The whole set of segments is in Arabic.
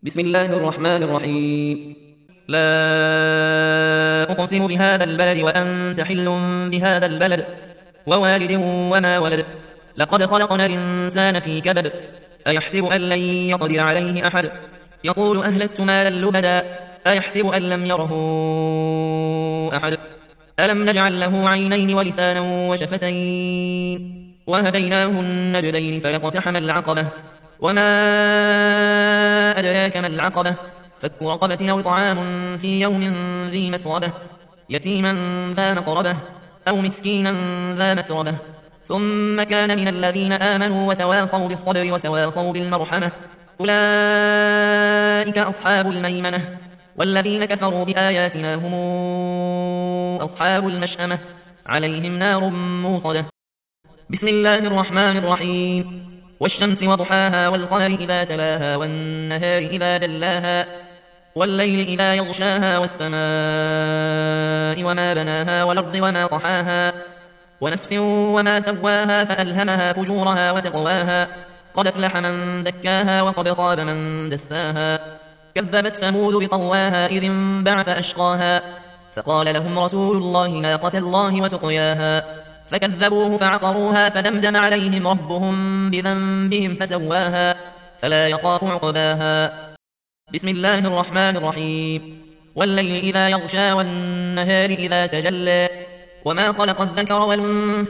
بسم الله الرحمن الرحيم. لا أقسم بهذا البلد وأنت حل بهذا البلد ووالد وما ولد. لقد خلقنا الإنسان في كبد. أيحسب أن لن يقدر عليه أحد. يقول أهلكت مالا لبدا. أيحسب أن لم يره أحد. ألم نجعل له عينين ولسانا وشفتين وهديناه النجدين فلاقتحم العقبة وما أدراك ما العقبة فك رقبة أو طعام في يوم ذي مسغبة يتيما ذا مقربة أو مسكينا ذا متربة ثم كان من الذين آمنوا وتواصوا بالصبر وتواصوا بالمرحمة أولئك أصحاب الميمنة والذين كفروا بآياتنا هم أصحاب المشأمة عليهم نار موصدة. بسم الله الرحمن الرحيم. والشمس وضحاها والقمر إذا تلاها والنهار إذا جلاها والليل إذا يغشاها والسماء وما بناها والأرض وما طحاها ونفس وما سواها فألهمها فجورها وتقواها قد أفلح من زكاها وقد خاب من دساها كذبت ثمود بطواها إذ انبعث أشقاها فقال لهم رسول الله ناقة الله وسقياها فكذبوه فعقروها فدمدم عليهم ربهم بذنبهم فسواها فلا يخاف عقباها. بسم الله الرحمن الرحيم. والليل إذا يغشى والنهار إذا تجلى وما خلق الذكر والأنثى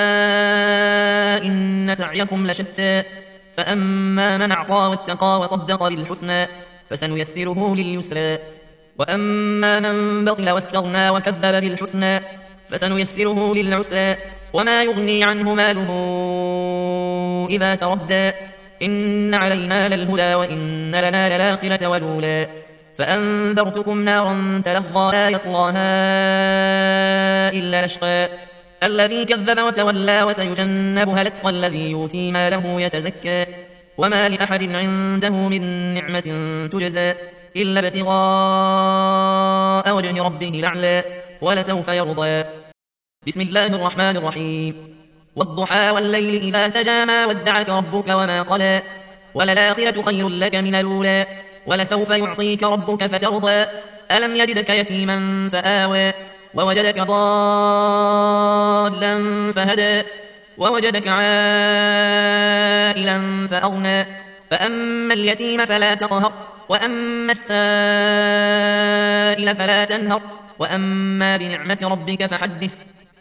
إن سعيكم لشتى فأما من أعطى واتقى وصدق بالحسنى فسنيسره لليسرى وأما من بخل واستغنى وكذب بالحسنى فسنيسره للعسرى وما يغني عنه ماله إذا تردى إن علينا للهدى وإن لنا للآخرة والأولى فأنذرتكم نارا تلظى لا يصلاها إلا الأشقى الذي كذب وتولى وسيجنبها الأتقى الذي يؤتي ماله يتزكى وما لأحد عنده من نعمة تجزى إلا ابتغاء وجه ربه الأعلى ولسوف يرضى. بسم الله الرحمن الرحيم. والضحى والليل إذا سجى ما ودعك ربك وما قلى وللآخرة خير لك من الأولى ولسوف يعطيك ربك فترضى ألم يجدك يتيما فآوى ووجدك ضالا فهدى ووجدك عائلا فأغنى فأما اليتيم فلا تقهر وأما السائل فلا تنهر وأما بنعمة ربك فحدث